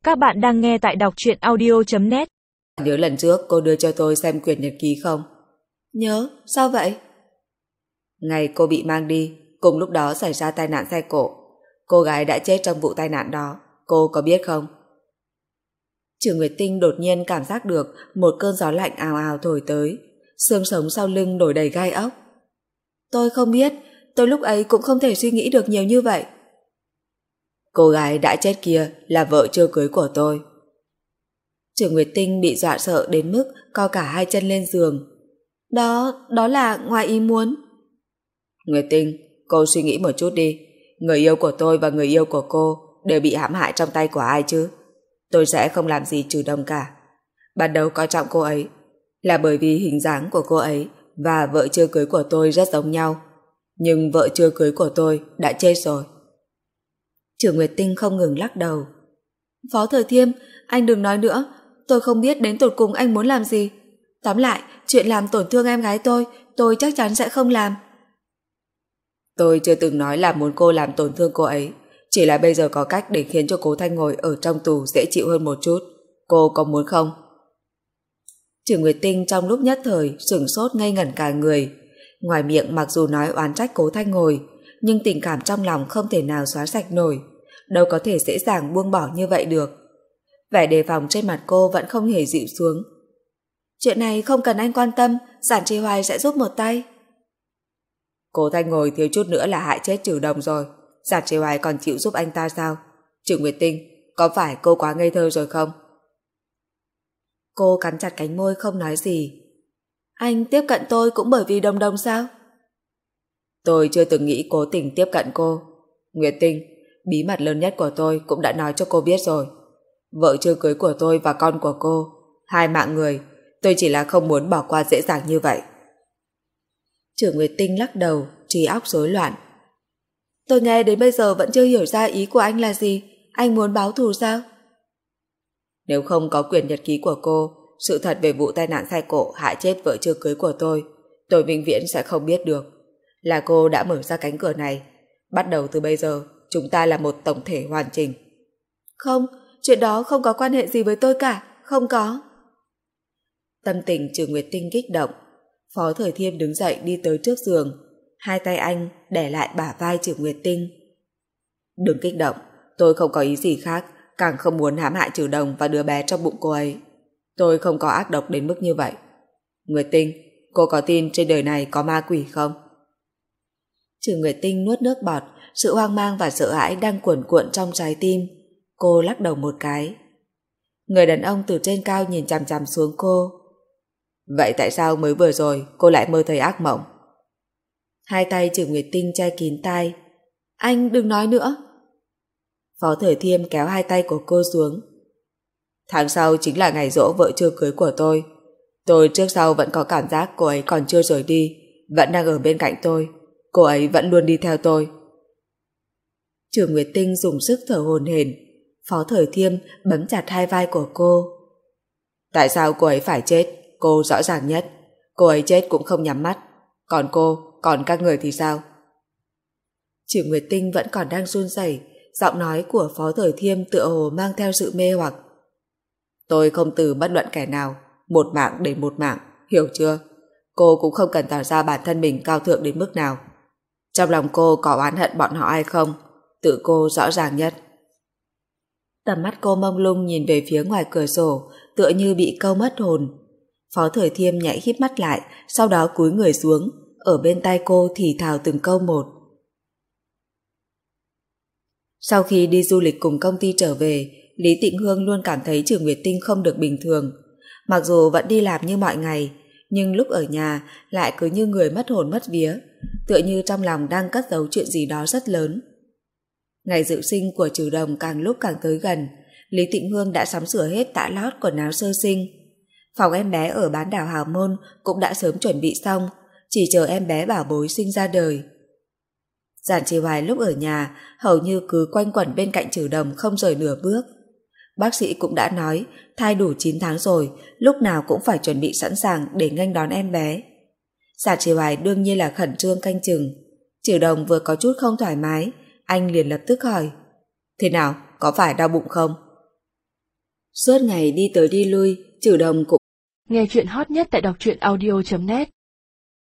Các bạn đang nghe tại đọc truyện audio.net. Nhớ lần trước cô đưa cho tôi xem quyển nhật ký không? Nhớ, sao vậy? Ngày cô bị mang đi, cùng lúc đó xảy ra tai nạn xe cộ. Cô gái đã chết trong vụ tai nạn đó, cô có biết không? Trừ Nguyệt Tinh đột nhiên cảm giác được một cơn gió lạnh ào ào thổi tới, xương sống sau lưng nổi đầy gai ốc. Tôi không biết, tôi lúc ấy cũng không thể suy nghĩ được nhiều như vậy. Cô gái đã chết kia là vợ chưa cưới của tôi. Trừ Nguyệt Tinh bị dọa sợ đến mức co cả hai chân lên giường. Đó là ngoài ý muốn. Nguyệt Tinh, cô suy nghĩ một chút đi. Người yêu của tôi và người yêu của cô đều bị hãm hại trong tay của ai chứ? Tôi sẽ không làm gì chủ động cả. Ban đầu coi trọng cô ấy là bởi vì hình dáng của cô ấy và vợ chưa cưới của tôi rất giống nhau. Nhưng vợ chưa cưới của tôi đã chết rồi. Trừ Nguyệt Tinh không ngừng lắc đầu. Phó Thời Thiêm, anh đừng nói nữa. Tôi không biết đến tột cùng anh muốn làm gì. Tóm lại, chuyện làm tổn thương em gái tôi chắc chắn sẽ không làm. Tôi chưa từng nói là muốn cô làm tổn thương cô ấy. Chỉ là bây giờ có cách để khiến cho cố Thanh Ngồi ở trong tù dễ chịu hơn một chút. Cô có muốn không? Trừ Nguyệt Tinh trong lúc nhất thời sửng sốt ngây ngẩn cả người. Ngoài miệng mặc dù nói oán trách cố Thanh Ngồi, nhưng tình cảm trong lòng không thể nào xóa sạch nổi. Đâu có thể dễ dàng buông bỏ như vậy được. Vẻ đề phòng trên mặt cô vẫn không hề dịu xuống. Chuyện này không cần anh quan tâm, Giản Trì Hoài sẽ giúp một tay. Cố Thanh Ngồi thiếu chút nữa là hại chết Trừ Đồng rồi. Giản Trì Hoài còn chịu giúp anh ta sao? Trừ Nguyệt Tinh, có phải cô quá ngây thơ rồi không? Cô cắn chặt cánh môi không nói gì. Anh tiếp cận tôi cũng bởi vì Đồng Đồng sao? Tôi chưa từng nghĩ cố tình tiếp cận cô. Nguyệt Tinh, bí mật lớn nhất của tôi cũng đã nói cho cô biết rồi. Vợ chưa cưới của tôi và con của cô, hai mạng người, tôi chỉ là không muốn bỏ qua dễ dàng như vậy. Trừ Nguyệt Tinh lắc đầu, trí óc rối loạn. Tôi nghe đến bây giờ vẫn chưa hiểu ra ý của anh là gì. Anh muốn báo thù sao? Nếu không có quyển nhật ký của cô, sự thật về vụ tai nạn xe cộ hại chết vợ chưa cưới của tôi vĩnh viễn sẽ không biết được. Là cô đã mở ra cánh cửa này. Bắt đầu từ bây giờ, chúng ta là một tổng thể hoàn chỉnh. Không, chuyện đó không có quan hệ gì với tôi cả, không có. Tâm tình Trừ Nguyệt Tinh kích động. Phó Thời Thiêm đứng dậy đi tới trước giường. Hai tay anh đè lại bả vai Trừ Nguyệt Tinh. Đừng kích động, tôi không có ý gì khác, càng không muốn hãm hại Trừ Đồng và đứa bé trong bụng cô ấy. Tôi không có ác độc đến mức như vậy. Nguyệt Tinh, cô có tin trên đời này có ma quỷ không? Trừ Nguyệt Tinh nuốt nước bọt, sự hoang mang và sợ hãi đang cuồn cuộn trong trái tim. Cô lắc đầu một cái. Người đàn ông từ trên cao nhìn chằm chằm xuống cô. Vậy tại sao mới vừa rồi cô lại mơ thấy ác mộng? Hai tay Trừ Nguyệt Tinh che kín tai. Anh đừng nói nữa. Phó Thời Thiêm kéo hai tay của cô xuống. Tháng sau chính là ngày giỗ vợ chưa cưới của tôi. Tôi trước sau vẫn có cảm giác cô ấy còn chưa rời đi, vẫn đang ở bên cạnh tôi. Cô ấy vẫn luôn đi theo tôi. Trừ Nguyệt Tinh dùng sức thở hổn hển. Phó Thời Thiêm bấm chặt hai vai của cô. Tại sao cô ấy phải chết? Cô rõ ràng nhất. Cô ấy chết cũng không nhắm mắt. Còn cô, còn các người thì sao? Trừ Nguyệt Tinh vẫn còn đang run rẩy. Giọng nói của Phó Thời Thiêm tựa hồ mang theo sự mê hoặc. Tôi không từ bất luận kẻ nào, một mạng để một mạng, hiểu chưa? Cô cũng không cần tỏ ra bản thân mình cao thượng đến mức nào. Trong lòng cô có oán hận bọn họ hay không? Tự cô rõ ràng nhất. Tầm mắt cô mông lung nhìn về phía ngoài cửa sổ, tựa như bị câu mất hồn. Phó Thời Thiêm nhảy híp mắt lại, sau đó cúi người xuống, ở bên tai cô thì thào từng câu một. Sau khi đi du lịch cùng công ty trở về, Lý Tịnh Hương luôn cảm thấy Trừ Nguyệt Tinh không được bình thường. Mặc dù vẫn đi làm như mọi ngày, nhưng lúc ở nhà lại cứ như người mất hồn mất vía, tựa như trong lòng đang cất giấu chuyện gì đó rất lớn. Ngày dự sinh của Trừ Đồng càng lúc càng tới gần, Lý Tịnh Hương đã sắm sửa hết tã lót quần áo sơ sinh. Phòng em bé ở bán đảo Hào Môn cũng đã sớm chuẩn bị xong, chỉ chờ em bé bảo bối sinh ra đời. Giản Trì Hoài lúc ở nhà hầu như cứ quanh quẩn bên cạnh Trừ Đồng không rời nửa bước. Bác sĩ cũng đã nói thai đủ 9 tháng rồi, lúc nào cũng phải chuẩn bị sẵn sàng để nghênh đón em bé. Giản Trì Hoài đương nhiên là khẩn trương canh chừng. Trừ Đồng vừa có chút không thoải mái, anh liền lập tức hỏi: Thế nào, có phải đau bụng không? Suốt ngày đi tới đi lui, Trừ Đồng cũng nghe chuyện hot nhất tại đọc truyện audio.net.